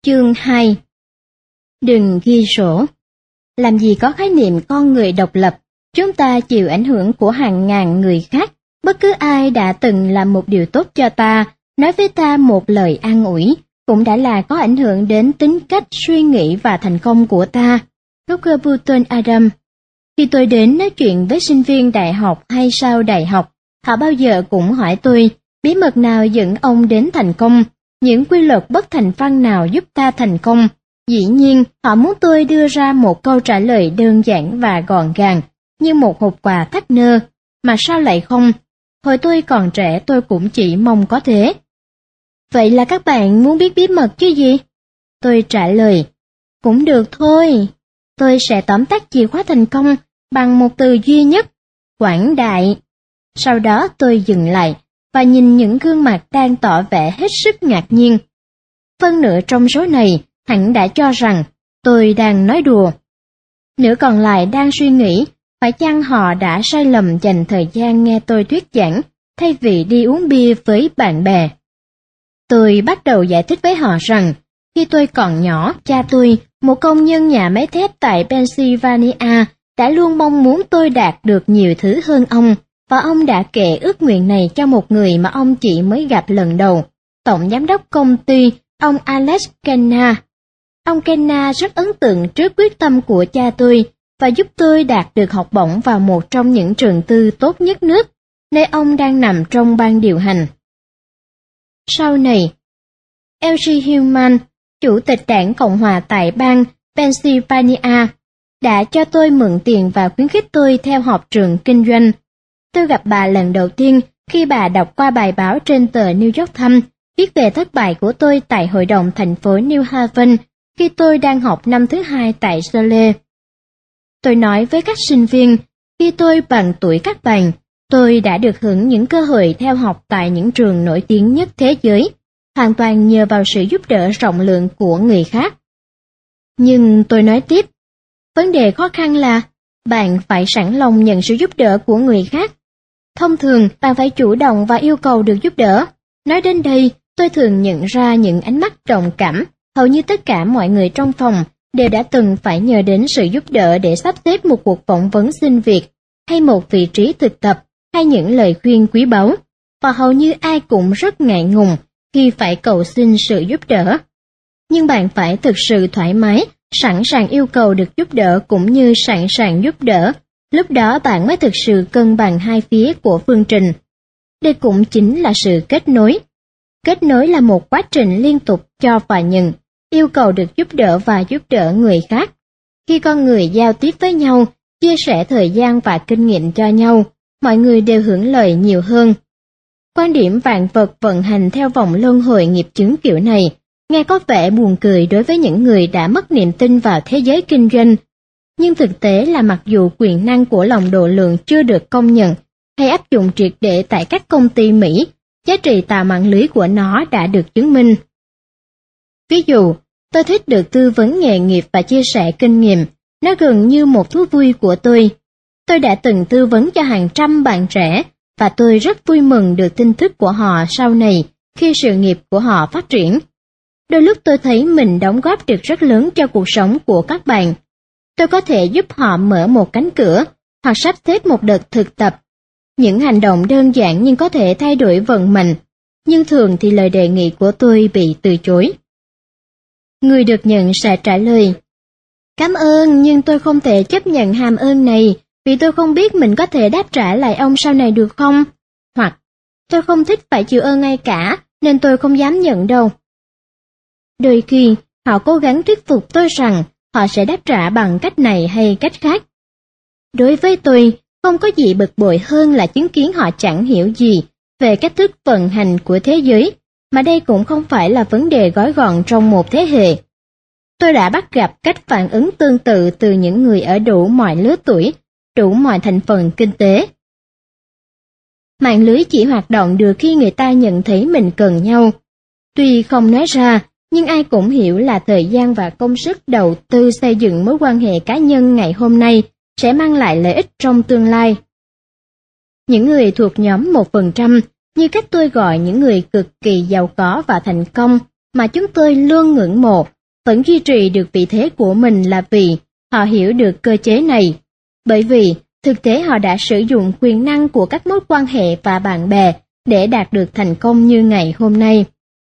Chương 2. Đừng ghi sổ. Làm gì có khái niệm con người độc lập, chúng ta chịu ảnh hưởng của hàng ngàn người khác. Bất cứ ai đã từng làm một điều tốt cho ta, nói với ta một lời an ủi, cũng đã là có ảnh hưởng đến tính cách, suy nghĩ và thành công của ta. Roger Button Adam. Khi tôi đến nói chuyện với sinh viên đại học hay sau đại học, họ bao giờ cũng hỏi tôi, bí mật nào dẫn ông đến thành công, những quy luật bất thành văn nào giúp ta thành công. Dĩ nhiên, họ muốn tôi đưa ra một câu trả lời đơn giản và gọn gàng, như một hộp quà thắt nơ, mà sao lại không? Hồi tôi còn trẻ tôi cũng chỉ mong có thế. Vậy là các bạn muốn biết bí mật chứ gì? Tôi trả lời, cũng được thôi. Tôi sẽ tóm tắt chìa khóa thành công bằng một từ duy nhất, quảng đại. Sau đó tôi dừng lại và nhìn những gương mặt đang tỏ vẻ hết sức ngạc nhiên. Phân nửa trong số này hẳn đã cho rằng tôi đang nói đùa. Nửa còn lại đang suy nghĩ, phải chăng họ đã sai lầm dành thời gian nghe tôi thuyết giảng, thay vì đi uống bia với bạn bè. Tôi bắt đầu giải thích với họ rằng, khi tôi còn nhỏ, cha tôi, một công nhân nhà máy thép tại Pennsylvania, đã luôn mong muốn tôi đạt được nhiều thứ hơn ông, và ông đã kể ước nguyện này cho một người mà ông chỉ mới gặp lần đầu, tổng giám đốc công ty, ông Alex Kenna. Ông Kenna rất ấn tượng trước quyết tâm của cha tôi và giúp tôi đạt được học bổng vào một trong những trường tư tốt nhất nước, nơi ông đang nằm trong ban điều hành. Sau này, L.G. Hillman, chủ tịch đảng Cộng hòa tại bang Pennsylvania, đã cho tôi mượn tiền và khuyến khích tôi theo học trường kinh doanh. Tôi gặp bà lần đầu tiên khi bà đọc qua bài báo trên tờ New York Times viết về thất bại của tôi tại hội đồng thành phố New Haven khi tôi đang học năm thứ 2 tại Yale. Tôi nói với các sinh viên, khi tôi bằng tuổi các bạn, tôi đã được hưởng những cơ hội theo học tại những trường nổi tiếng nhất thế giới, hoàn toàn nhờ vào sự giúp đỡ rộng lượng của người khác. Nhưng tôi nói tiếp, vấn đề khó khăn là bạn phải sẵn lòng nhận sự giúp đỡ của người khác. Thông thường, bạn phải chủ động và yêu cầu được giúp đỡ. Nói đến đây, tôi thường nhận ra những ánh mắt đồng cảm. Hầu như tất cả mọi người trong phòng đều đã từng phải nhờ đến sự giúp đỡ để sắp xếp một cuộc phỏng vấn xin việc, hay một vị trí thực tập, hay những lời khuyên quý báu. Và hầu như ai cũng rất ngại ngùng khi phải cầu xin sự giúp đỡ. Nhưng bạn phải thực sự thoải mái, sẵn sàng yêu cầu được giúp đỡ cũng như sẵn sàng giúp đỡ. Lúc đó bạn mới thực sự cân bằng hai phía của phương trình. Đây cũng chính là sự kết nối. Kết nối là một quá trình liên tục cho và nhận, yêu cầu được giúp đỡ và giúp đỡ người khác. Khi con người giao tiếp với nhau, chia sẻ thời gian và kinh nghiệm cho nhau, mọi người đều hưởng lợi nhiều hơn. Quan điểm vạn vật vận hành theo vòng luân hồi nghiệp chướng kiểu này, nghe có vẻ buồn cười đối với những người đã mất niềm tin vào thế giới kinh doanh. Nhưng thực tế là mặc dù quyền năng của lòng độ lượng chưa được công nhận hay áp dụng triệt để tại các công ty Mỹ, giá trị tạo mạng lưới của nó đã được chứng minh. Ví dụ, tôi thích được tư vấn nghề nghiệp và chia sẻ kinh nghiệm, nó gần như một thú vui của tôi. Tôi đã từng tư vấn cho hàng trăm bạn trẻ, và tôi rất vui mừng được tin tức của họ sau này khi sự nghiệp của họ phát triển. Đôi lúc tôi thấy mình đóng góp được rất lớn cho cuộc sống của các bạn. Tôi có thể giúp họ mở một cánh cửa, hoặc sắp xếp một đợt thực tập. Những hành động đơn giản nhưng có thể thay đổi vận mệnh, nhưng thường thì lời đề nghị của tôi bị từ chối. Người được nhận sẽ trả lời, cảm ơn nhưng tôi không thể chấp nhận hàm ơn này vì tôi không biết mình có thể đáp trả lại ông sau này được không? Hoặc, tôi không thích phải chịu ơn ai cả nên tôi không dám nhận đâu. Đôi khi, họ cố gắng thuyết phục tôi rằng họ sẽ đáp trả bằng cách này hay cách khác. Đối với tôi, không có gì bực bội hơn là chứng kiến họ chẳng hiểu gì về cách thức vận hành của thế giới, mà đây cũng không phải là vấn đề gói gọn trong một thế hệ. Tôi đã bắt gặp cách phản ứng tương tự từ những người ở đủ mọi lứa tuổi, đủ mọi thành phần kinh tế. Mạng lưới chỉ hoạt động được khi người ta nhận thấy mình cần nhau. Tuy không nói ra, nhưng ai cũng hiểu là thời gian và công sức đầu tư xây dựng mối quan hệ cá nhân ngày hôm nay sẽ mang lại lợi ích trong tương lai. Những người thuộc nhóm 1%, như cách tôi gọi những người cực kỳ giàu có và thành công mà chúng tôi luôn ngưỡng mộ, vẫn duy trì được vị thế của mình là vì họ hiểu được cơ chế này. Bởi vì thực tế họ đã sử dụng quyền năng của các mối quan hệ và bạn bè để đạt được thành công như ngày hôm nay.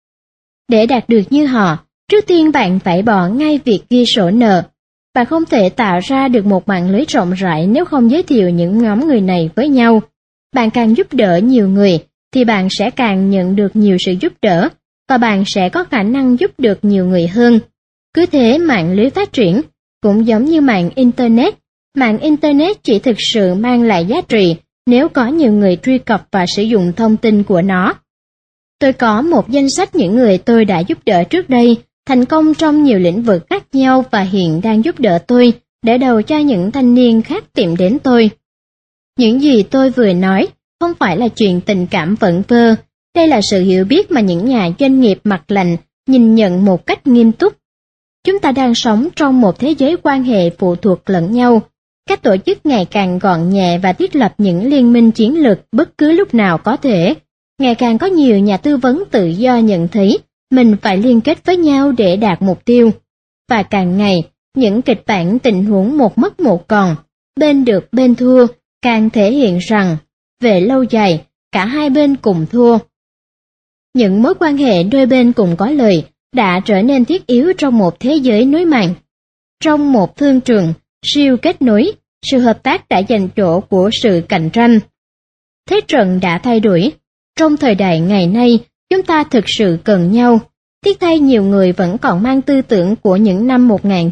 Để đạt được như họ, trước tiên bạn phải bỏ ngay việc ghi sổ nợ. Bạn không thể tạo ra được một mạng lưới rộng rãi nếu không giới thiệu những nhóm người này với nhau. Bạn càng giúp đỡ nhiều người, thì bạn sẽ càng nhận được nhiều sự giúp đỡ, và bạn sẽ có khả năng giúp được nhiều người hơn. Cứ thế mạng lưới phát triển, cũng giống như mạng Internet. Mạng Internet chỉ thực sự mang lại giá trị nếu có nhiều người truy cập và sử dụng thông tin của nó. Tôi có một danh sách những người tôi đã giúp đỡ trước đây, thành công trong nhiều lĩnh vực khác nhau và hiện đang giúp đỡ tôi, để đầu cho những thanh niên khác tìm đến tôi. Những gì tôi vừa nói không phải là chuyện tình cảm vẩn vơ, đây là sự hiểu biết mà những nhà doanh nghiệp mặt lạnh nhìn nhận một cách nghiêm túc. Chúng ta đang sống trong một thế giới quan hệ phụ thuộc lẫn nhau. Các tổ chức ngày càng gọn nhẹ và thiết lập những liên minh chiến lược bất cứ lúc nào có thể. Ngày càng có nhiều nhà tư vấn tự do nhận thấy mình phải liên kết với nhau để đạt mục tiêu. Và càng ngày, những kịch bản tình huống một mất một còn, bên được bên thua, càng thể hiện rằng, về lâu dài, cả hai bên cùng thua. Những mối quan hệ đôi bên cùng có lợi đã trở nên thiết yếu trong một thế giới nối mạng. Trong một thương trường siêu kết nối, sự hợp tác đã giành chỗ của sự cạnh tranh. Thế trận đã thay đổi. Trong thời đại ngày nay, chúng ta thực sự cần nhau. Tiếc thay nhiều người vẫn còn mang tư tưởng của những năm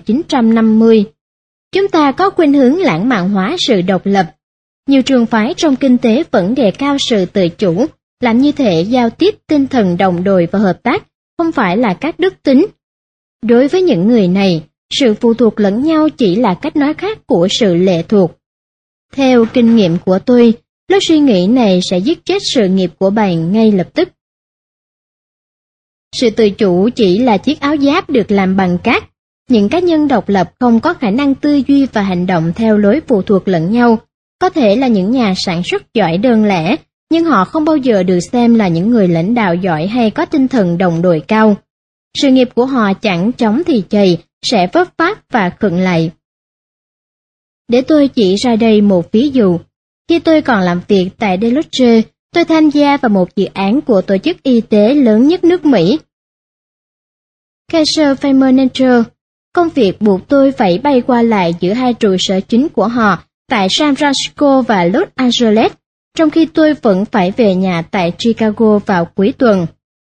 1950. Chúng ta có khuynh hướng lãng mạn hóa sự độc lập. Nhiều trường phái trong kinh tế vẫn đề cao sự tự chủ, làm như thể giao tiếp tinh thần đồng đội và hợp tác không phải là các đức tính. Đối với những người này, sự phụ thuộc lẫn nhau chỉ là cách nói khác của sự lệ thuộc. Theo kinh nghiệm của tôi, lối suy nghĩ này sẽ giết chết sự nghiệp của bạn ngay lập tức. Sự tự chủ chỉ là chiếc áo giáp được làm bằng cát. Những cá nhân độc lập không có khả năng tư duy và hành động theo lối phụ thuộc lẫn nhau. Có thể là những nhà sản xuất giỏi đơn lẻ, nhưng họ không bao giờ được xem là những người lãnh đạo giỏi hay có tinh thần đồng đội cao. Sự nghiệp của họ chẳng chóng thì chày, sẽ vấp váp và khựng lại. Để tôi chỉ ra đây một ví dụ. Khi tôi còn làm việc tại Deloitte, tôi tham gia vào một dự án của tổ chức y tế lớn nhất nước Mỹ, Kaiser Family. Công việc buộc tôi phải bay qua lại giữa hai trụ sở chính của họ tại San Francisco và Los Angeles, trong khi tôi vẫn phải về nhà tại Chicago vào cuối tuần.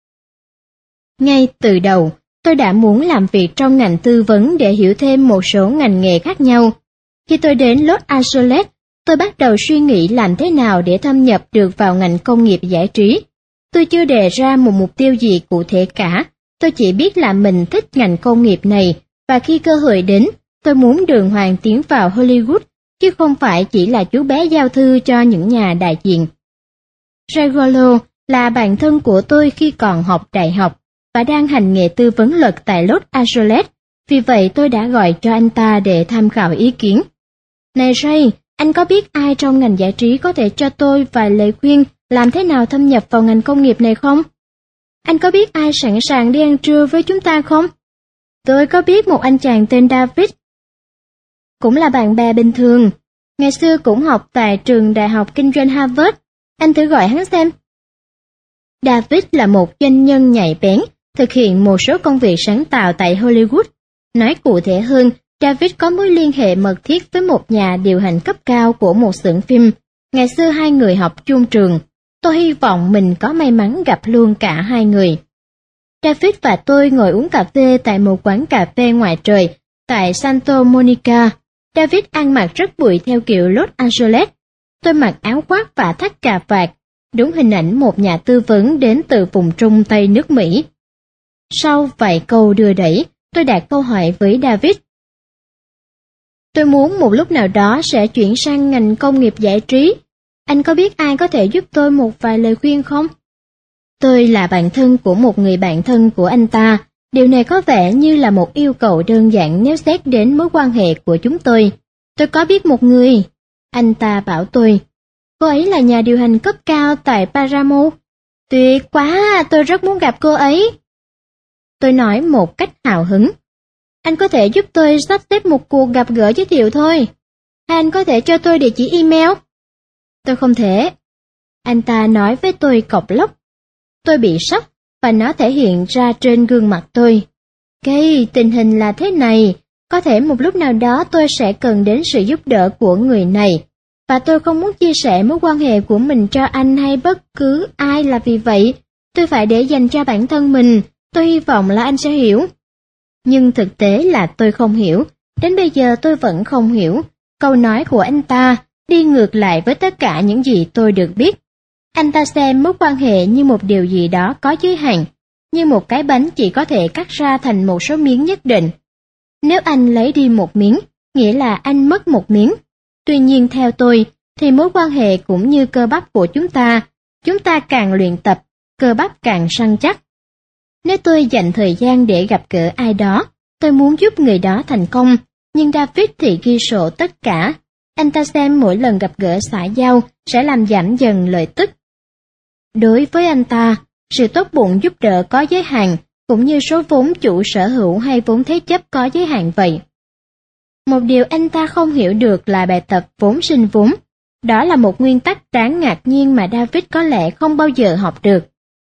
Ngay từ đầu, tôi đã muốn làm việc trong ngành tư vấn để hiểu thêm một số ngành nghề khác nhau. Khi tôi đến Los Angeles, tôi bắt đầu suy nghĩ làm thế nào để thâm nhập được vào ngành công nghiệp giải trí. Tôi chưa đề ra một mục tiêu gì cụ thể cả, tôi chỉ biết là mình thích ngành công nghiệp này, và khi cơ hội đến, tôi muốn đường hoàng tiến vào Hollywood, chứ không phải chỉ là chú bé giao thư cho những nhà đại diện. Regolo là bạn thân của tôi khi còn học đại học, và đang hành nghề tư vấn luật tại Los Angeles, vì vậy tôi đã gọi cho anh ta để tham khảo ý kiến. Này Ray, anh có biết ai trong ngành giải trí có thể cho tôi vài lời khuyên làm thế nào thâm nhập vào ngành công nghiệp này không? Anh có biết ai sẵn sàng đi ăn trưa với chúng ta không? Tôi có biết một anh chàng tên David. Cũng là bạn bè bình thường. Ngày xưa cũng học tại trường đại học kinh doanh Harvard. Anh thử gọi hắn xem. David là một doanh nhân nhạy bén, thực hiện một số công việc sáng tạo tại Hollywood. Nói cụ thể hơn, David có mối liên hệ mật thiết với một nhà điều hành cấp cao của một xưởng phim. Ngày xưa hai người học chung trường. Tôi hy vọng mình có may mắn gặp luôn cả hai người. David và tôi ngồi uống cà phê tại một quán cà phê ngoài trời tại Santa Monica. David ăn mặc rất bụi theo kiểu Los Angeles. Tôi mặc áo khoác và thắt cà vạt, đúng hình ảnh một nhà tư vấn đến từ vùng Trung Tây nước Mỹ. Sau vài câu đưa đẩy, tôi đặt câu hỏi với David. Tôi muốn một lúc nào đó sẽ chuyển sang ngành công nghiệp giải trí. Anh có biết ai có thể giúp tôi một vài lời khuyên không? Tôi là bạn thân của một người bạn thân của anh ta. Điều này có vẻ như là một yêu cầu đơn giản nếu xét đến mối quan hệ của chúng tôi. Tôi có biết một người. Anh ta bảo tôi. Cô ấy là nhà điều hành cấp cao tại Paramount. Tuyệt quá, tôi rất muốn gặp cô ấy. Tôi nói một cách hào hứng. Anh có thể giúp tôi sắp xếp một cuộc gặp gỡ giới thiệu thôi. Hay anh có thể cho tôi địa chỉ email? Tôi không thể. Anh ta nói với tôi cộc lốc. Tôi bị sốc và nó thể hiện ra trên gương mặt tôi. Tình hình là thế này, có thể một lúc nào đó tôi sẽ cần đến sự giúp đỡ của người này, và tôi không muốn chia sẻ mối quan hệ của mình cho anh hay bất cứ ai là vì vậy. Tôi phải để dành cho bản thân mình, tôi hy vọng là anh sẽ hiểu. Nhưng thực tế là tôi không hiểu, đến bây giờ tôi vẫn không hiểu. Câu nói của anh ta đi ngược lại với tất cả những gì tôi được biết. Anh ta xem mối quan hệ như một điều gì đó có giới hạn, như một cái bánh chỉ có thể cắt ra thành một số miếng nhất định. Nếu anh lấy đi một miếng, nghĩa là anh mất một miếng. Tuy nhiên theo tôi, thì mối quan hệ cũng như cơ bắp của chúng ta càng luyện tập, cơ bắp càng săn chắc. Nếu tôi dành thời gian để gặp gỡ ai đó, tôi muốn giúp người đó thành công, nhưng David thì ghi sổ tất cả. Anh ta xem mỗi lần gặp gỡ xã giao sẽ làm giảm dần lợi tức. Đối với anh ta, sự tốt bụng giúp đỡ có giới hạn, cũng như số vốn chủ sở hữu hay vốn thế chấp có giới hạn vậy. Một điều anh ta không hiểu được là bài tập vốn sinh vốn. Đó là một nguyên tắc đáng ngạc nhiên mà David có lẽ không bao giờ học được.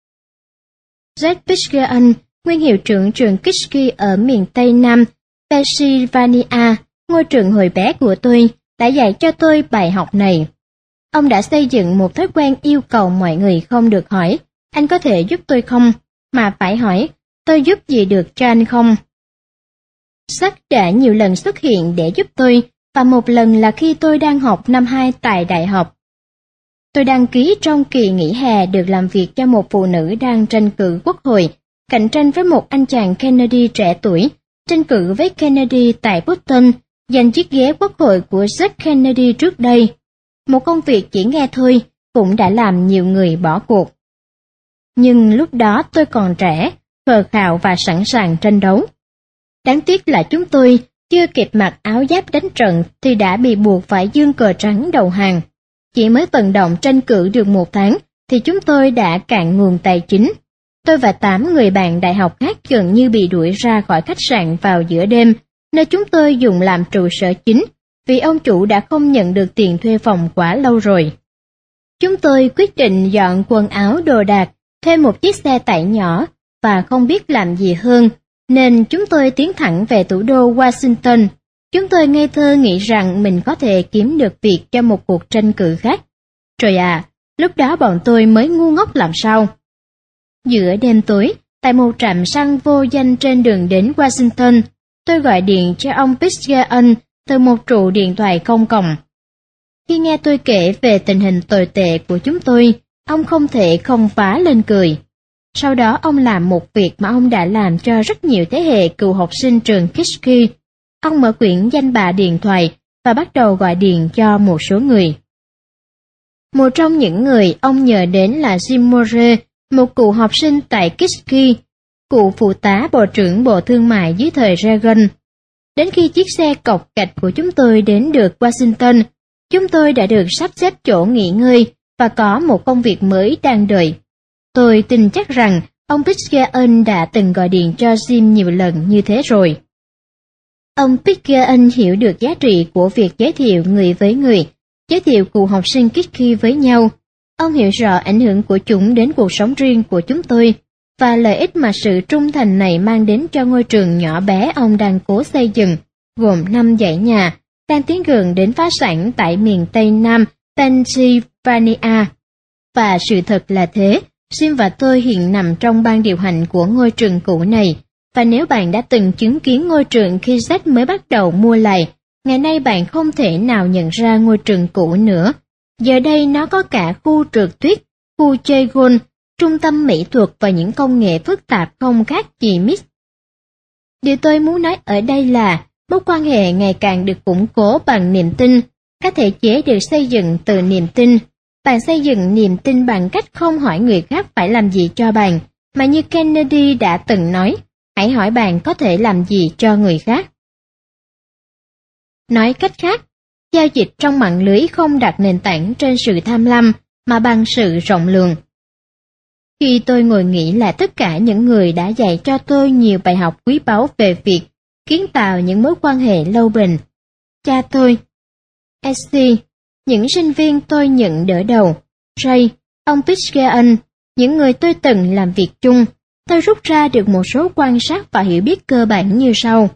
Jack Pitcairn, nguyên hiệu trưởng trường Kisky ở miền Tây Nam Pennsylvania, ngôi trường hồi bé của tôi, đã dạy cho tôi bài học này. Ông đã xây dựng một thói quen yêu cầu mọi người không được hỏi, anh có thể giúp tôi không, mà phải hỏi, tôi giúp gì được cho anh không? Jack đã nhiều lần xuất hiện để giúp tôi, và một lần là khi tôi đang học năm 2 tại đại học. Tôi đăng ký trong kỳ nghỉ hè được làm việc cho một phụ nữ đang tranh cử quốc hội, cạnh tranh với một anh chàng Kennedy trẻ tuổi, tranh cử với Kennedy tại Boston, giành chiếc ghế quốc hội của Jack Kennedy trước đây. Một công việc chỉ nghe thôi cũng đã làm nhiều người bỏ cuộc. Nhưng lúc đó tôi còn trẻ, khờ khạo và sẵn sàng tranh đấu. Đáng tiếc là chúng tôi chưa kịp mặc áo giáp đánh trận thì đã bị buộc phải giương cờ trắng đầu hàng. Chỉ mới vận động tranh cử được 1 tháng thì chúng tôi đã cạn nguồn tài chính. Tôi và 8 người bạn đại học khác gần như bị đuổi ra khỏi khách sạn vào giữa đêm, nơi chúng tôi dùng làm trụ sở chính, vì ông chủ đã không nhận được tiền thuê phòng quá lâu rồi. Chúng tôi quyết định dọn quần áo đồ đạc, thuê một chiếc xe tải nhỏ và không biết làm gì hơn, nên chúng tôi tiến thẳng về thủ đô Washington. Chúng tôi ngây thơ nghĩ rằng mình có thể kiếm được việc cho một cuộc tranh cử khác. Trời à, lúc đó bọn tôi mới ngu ngốc làm sao. Giữa đêm tối, tại một trạm xăng vô danh trên đường đến Washington, tôi gọi điện cho ông Pitcairn từ một trụ điện thoại công cộng. Khi nghe tôi kể về tình hình tồi tệ của chúng tôi, ông không thể không phá lên cười. Sau đó ông làm một việc mà ông đã làm cho rất nhiều thế hệ cựu học sinh trường Kisky. Ông mở quyển danh bạ điện thoại và bắt đầu gọi điện cho một số người. Một trong những người ông nhờ đến là Jim Moore, một cựu học sinh tại Kisky, cựu phụ tá bộ trưởng Bộ Thương mại dưới thời Reagan. Đến khi chiếc xe cộc cạch của chúng tôi đến được Washington, chúng tôi đã được sắp xếp chỗ nghỉ ngơi và có một công việc mới đang đợi. Tôi tin chắc rằng ông Pitcairn đã từng gọi điện cho Jim nhiều lần như thế rồi. Ông Pitcairn hiểu được giá trị của việc giới thiệu người với người, giới thiệu cựu học sinh Kisky với nhau. Ông hiểu rõ ảnh hưởng của chúng đến cuộc sống riêng của chúng tôi, và lợi ích mà sự trung thành này mang đến cho ngôi trường nhỏ bé ông đang cố xây dựng, gồm 5 dãy nhà, đang tiến gần đến phá sản tại miền Tây Nam Pennsylvania. Và sự thật là thế, Jim và tôi hiện nằm trong ban điều hành của ngôi trường cũ này, và nếu bạn đã từng chứng kiến ngôi trường khi Jack mới bắt đầu mua lại, ngày nay bạn không thể nào nhận ra ngôi trường cũ nữa. Giờ đây nó có cả khu trượt tuyết, khu chơi golf, trung tâm mỹ thuật và những công nghệ phức tạp không khác gì Mix. Điều tôi muốn nói ở đây là mối quan hệ ngày càng được củng cố bằng niềm tin. Các thể chế được xây dựng từ niềm tin. Bạn xây dựng niềm tin bằng cách không hỏi người khác phải làm gì cho bạn, mà như Kennedy đã từng nói, hãy hỏi bạn có thể làm gì cho người khác. Nói cách khác, giao dịch trong mạng lưới không đặt nền tảng trên sự tham lam, mà bằng sự rộng lượng. Khi tôi ngồi nghĩ là tất cả những người đã dạy cho tôi nhiều bài học quý báu về việc kiến tạo những mối quan hệ lâu bền. Cha tôi, SC, những sinh viên tôi nhận đỡ đầu, Ray, ông Pitcairn, những người tôi từng làm việc chung, tôi rút ra được một số quan sát và hiểu biết cơ bản như sau.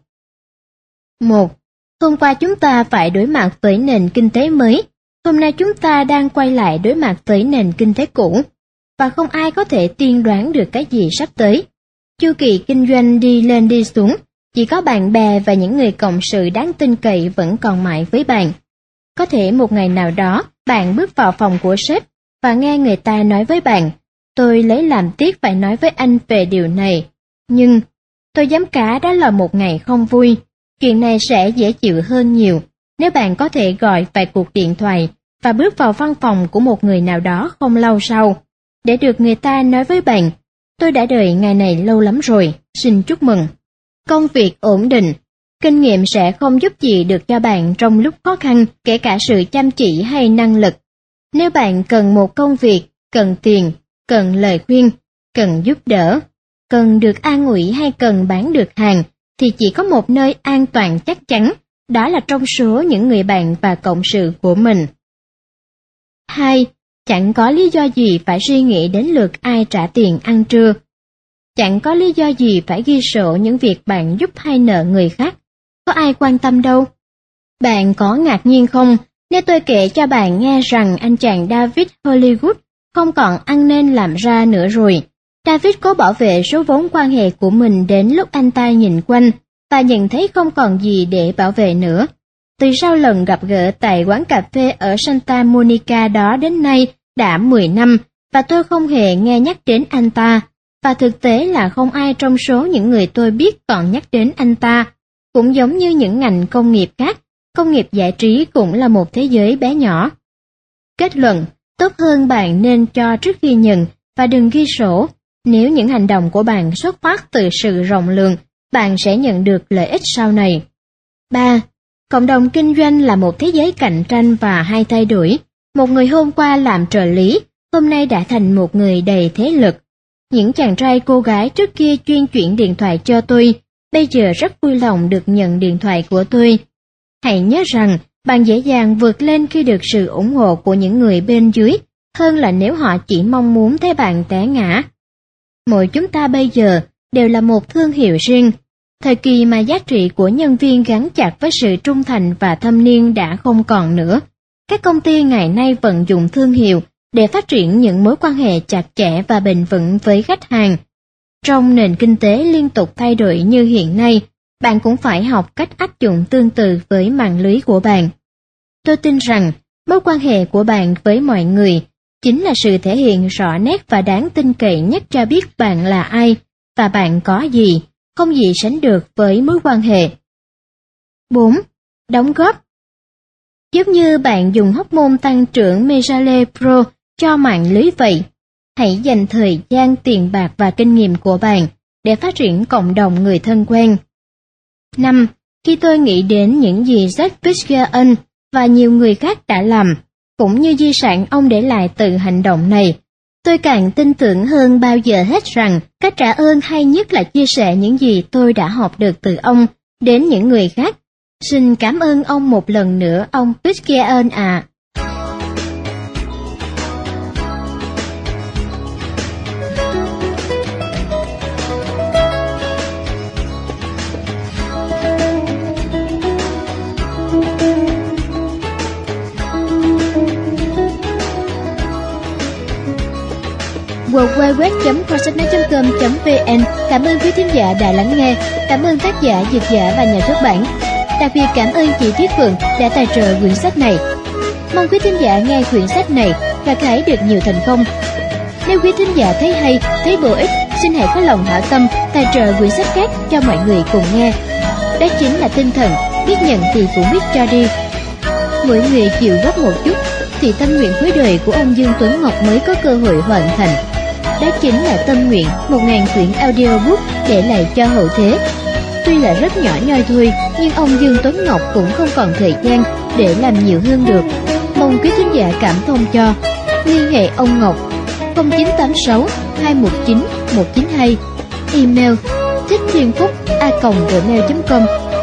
1. Hôm qua chúng ta phải đối mặt với nền kinh tế mới, hôm nay chúng ta đang quay lại đối mặt với nền kinh tế cũ, và không ai có thể tiên đoán được cái gì sắp tới. Chu kỳ kinh doanh đi lên đi xuống, chỉ có bạn bè và những người cộng sự đáng tin cậy vẫn còn mãi với bạn. Có thể một ngày nào đó, bạn bước vào phòng của sếp và nghe người ta nói với bạn, tôi lấy làm tiếc phải nói với anh về điều này, nhưng tôi dám cá đó là một ngày không vui. Chuyện này sẽ dễ chịu hơn nhiều nếu bạn có thể gọi vài cuộc điện thoại và bước vào văn phòng của một người nào đó không lâu sau, để được người ta nói với bạn, tôi đã đợi ngày này lâu lắm rồi, xin chúc mừng. Công việc ổn định, kinh nghiệm sẽ không giúp gì được cho bạn trong lúc khó khăn, kể cả sự chăm chỉ hay năng lực. Nếu bạn cần một công việc, cần tiền, cần lời khuyên, cần giúp đỡ, cần được an ủi hay cần bán được hàng, thì chỉ có một nơi an toàn chắc chắn, đó là trong số những người bạn và cộng sự của mình. 2. Chẳng có lý do gì phải suy nghĩ đến lượt ai trả tiền ăn trưa. Chẳng có lý do gì phải ghi sổ những việc bạn giúp hay nợ người khác. Có ai quan tâm đâu. Bạn có ngạc nhiên không nếu tôi kể cho bạn nghe rằng anh chàng David Hollywood không còn ăn nên làm ra nữa rồi. David cố bảo vệ số vốn quan hệ của mình đến lúc anh ta nhìn quanh và nhận thấy không còn gì để bảo vệ nữa. Từ sau lần gặp gỡ tại quán cà phê ở Santa Monica đó đến nay đã 10 năm và tôi không hề nghe nhắc đến anh ta. Và thực tế là không ai trong số những người tôi biết còn nhắc đến anh ta. Cũng giống như những ngành công nghiệp khác, công nghiệp giải trí cũng là một thế giới bé nhỏ. Kết luận, tốt hơn bạn nên cho trước khi nhận và đừng ghi sổ. Nếu những hành động của bạn xuất phát từ sự rộng lượng, bạn sẽ nhận được lợi ích sau này. 3. Cộng đồng kinh doanh là một thế giới cạnh tranh và hay thay đổi. Một người hôm qua làm trợ lý, hôm nay đã thành một người đầy thế lực. Những chàng trai cô gái trước kia chuyên chuyển điện thoại cho tôi, bây giờ rất vui lòng được nhận điện thoại của tôi. Hãy nhớ rằng, bạn dễ dàng vượt lên khi được sự ủng hộ của những người bên dưới, hơn là nếu họ chỉ mong muốn thấy bạn té ngã. Mỗi chúng ta bây giờ đều là một thương hiệu riêng. Thời kỳ mà giá trị của nhân viên gắn chặt với sự trung thành và thâm niên đã không còn nữa. Các công ty ngày nay vận dụng thương hiệu để phát triển những mối quan hệ chặt chẽ và bền vững với khách hàng. Trong nền kinh tế liên tục thay đổi như hiện nay, bạn cũng phải học cách áp dụng tương tự với mạng lưới của bạn. Tôi tin rằng mối quan hệ của bạn với mọi người chính là sự thể hiện rõ nét và đáng tin cậy nhất cho biết bạn là ai và bạn có gì, không gì sánh được với mối quan hệ. 4. Đóng góp. Giống như bạn dùng hóc môn tăng trưởng Mejale Pro cho mạng lưới vậy, hãy dành thời gian, tiền bạc và kinh nghiệm của bạn để phát triển cộng đồng người thân quen. 5. Khi tôi nghĩ đến những gì Jack Pitcairn và nhiều người khác đã làm, cũng như di sản ông để lại từ hành động này, tôi càng tin tưởng hơn bao giờ hết rằng cách trả ơn hay nhất là chia sẻ những gì tôi đã học được từ ông đến những người khác. Xin cảm ơn ông một lần nữa, ông Pitcairn ạ. www.khoasachnoét.com.vn. Cảm ơn quý thính giả đã lắng nghe. Cảm ơn tác giả, dịch giả và nhà xuất bản. Đặc biệt cảm ơn chị Tuyết Phượng đã tài trợ quyển sách này. Mong quý thính giả nghe quyển sách này và hãy được nhiều thành công. Nếu quý thính giả thấy hay, thấy bổ ích, xin hãy có lòng hảo tâm tài trợ quyển sách khác cho mọi người cùng nghe. Đó chính là tinh thần biết nhận thì cũng biết cho đi. Mỗi người chịu góp một chút thì tâm nguyện cuối đời của ông Dương Tuấn Ngọc mới có cơ hội hoàn thành. Đó chính là tâm nguyện 1000 quyển audiobook để lại cho hậu thế. Tuy là rất nhỏ nhoi thôi, nhưng ông Dương Tuấn Ngọc cũng không còn thời gian để làm nhiều hơn được. Mong quý thính giả cảm thông cho. Liên hệ ông Ngọc 0986 219 192. Email thích thiên phúc a@gmail.com.